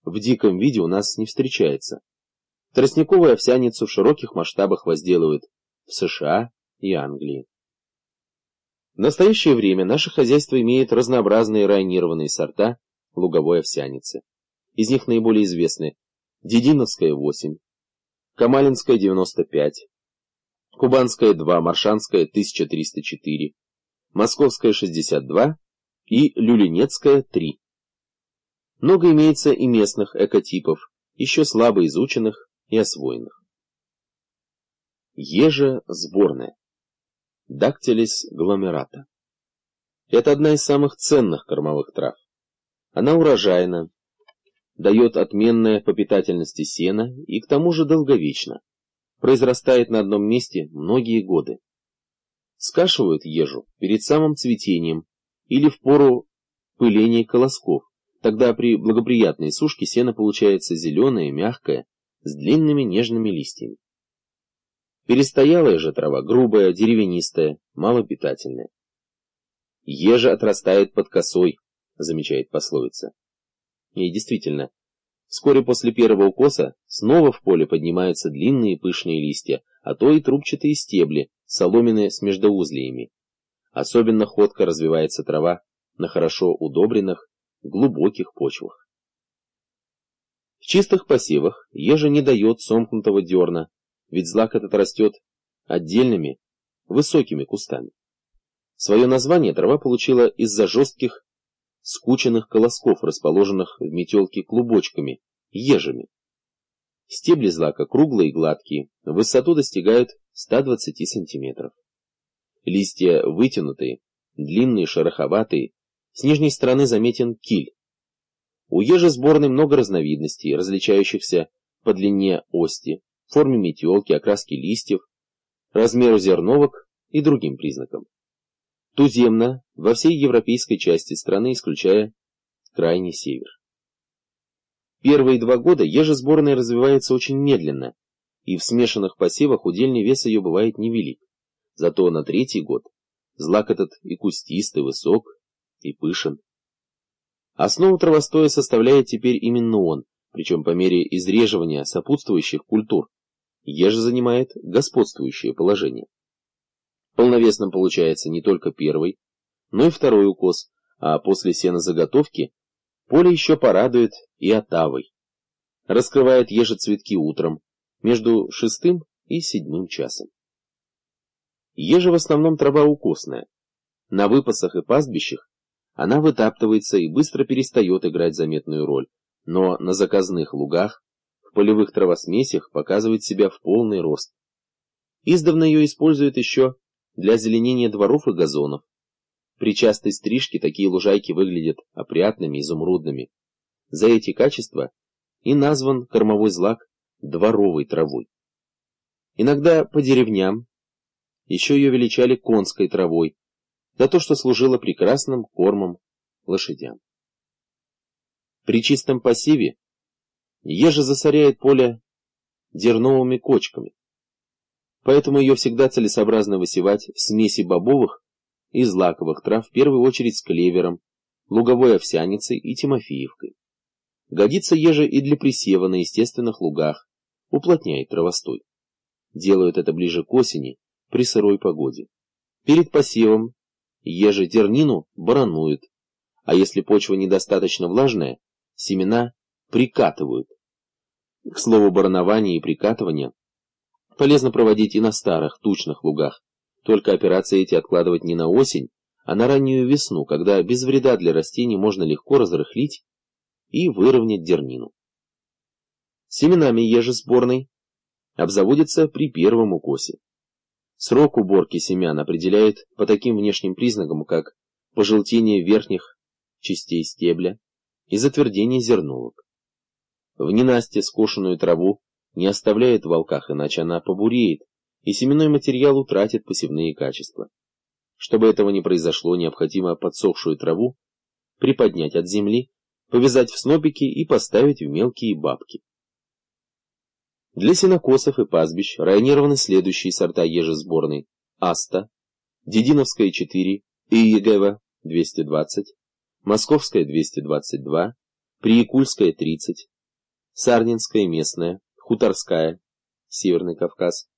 в диком виде у нас не встречается. Тростниковую овсяницу в широких масштабах возделывают в США и Англии. В настоящее время наше хозяйство имеет разнообразные районированные сорта луговой овсяницы. Из них наиболее известны Дединовская 8, Камалинская 95, Кубанская 2, Маршанская 1304, Московская 62 и Люлинецкая 3. Много имеется и местных экотипов, еще слабо изученных и освоенных. Ежа сборная. Дактилис гломерата. Это одна из самых ценных кормовых трав. Она урожайна, дает отменное по питательности сено и к тому же долговечна. Произрастает на одном месте многие годы. Скашивают ежу перед самым цветением или в пору пыления колосков. Тогда при благоприятной сушке сено получается зеленое, мягкое, с длинными нежными листьями. Перестоялая же трава грубая, деревянистая, малопитательная. Ежа отрастает под косой, замечает пословица. И действительно, вскоре после первого укоса снова в поле поднимаются длинные пышные листья, а то и трубчатые стебли, соломенные с междоузлиями. Особенно ходко развивается трава на хорошо удобренных, глубоких почвах. В чистых посевах ежа не дает сомкнутого дерна, ведь злак этот растет отдельными, высокими кустами. Свое название трава получила из-за жестких, скученных колосков, расположенных в метелке клубочками, ежами. Стебли злака круглые и гладкие, в высоту достигают 120 сантиметров. Листья вытянутые, длинные, шероховатые, с нижней стороны заметен киль. У ежи сборной много разновидностей, различающихся по длине ости, форме метелки, окраске листьев, размеру зерновок и другим признакам. Туземна во всей европейской части страны, исключая крайний север. Первые 2 года ежа сборная развивается очень медленно, и в смешанных посевах удельный вес ее бывает невелик. Зато на 3-й год злак этот и кустистый, высок, и пышен. Основу травостоя составляет теперь именно он, причем по мере изреживания сопутствующих культур ежа занимает господствующее положение. Полновесным получается не только первый, но и второй укос, а после сенозаготовки поле еще порадует и отавой. Раскрывает ежа цветки утром, между 6 и 7 часом. Ежа в основном трава укосная. На выпасах и пастбищах она вытаптывается и быстро перестает играть заметную роль, но на заказных лугах, в полевых травосмесях показывает себя в полный рост. Издавна ее используют еще для озеленения дворов и газонов. При частой стрижке такие лужайки выглядят опрятными, изумрудными. За эти качества и назван кормовой злак дворовой травой. Иногда по деревням еще ее величали конской травой, за то, что служила прекрасным кормом лошадям. При чистом посеве ежа засоряет поле дерновыми кочками, поэтому ее всегда целесообразно высевать в смеси бобовых и злаковых трав, в первую очередь с клевером, луговой овсяницей и тимофеевкой. Годится ежа и для присева на естественных лугах, уплотняет травостой. Делают это ближе к осени, при сырой погоде. Перед посевом ежа дернину барануют, а если почва недостаточно влажная, семена прикатывают. К слову, баранование и прикатывание полезно проводить и на старых, тучных лугах, только операции эти откладывать не на осень, а на раннюю весну, когда без вреда для растений можно легко разрыхлить и выровнять дернину. Семенами ежи сборной обзаводятся при первом укосе. Срок уборки семян определяет по таким внешним признакам, как пожелтение верхних частей стебля и затвердение зерновок. В ненастье скошенную траву не оставляет в волках, иначе она побуреет, и семенной материал утратит посевные качества. Чтобы этого не произошло, необходимо подсохшую траву приподнять от земли, повязать в снопики и поставить в мелкие бабки. Для сенокосов и пастбищ районированы следующие сорта ежи сборной: Аста, Дединовская 4, Иегева 220, Московская 222, Приякульская 30, Сарнинская местная, Хуторская, Северный Кавказ,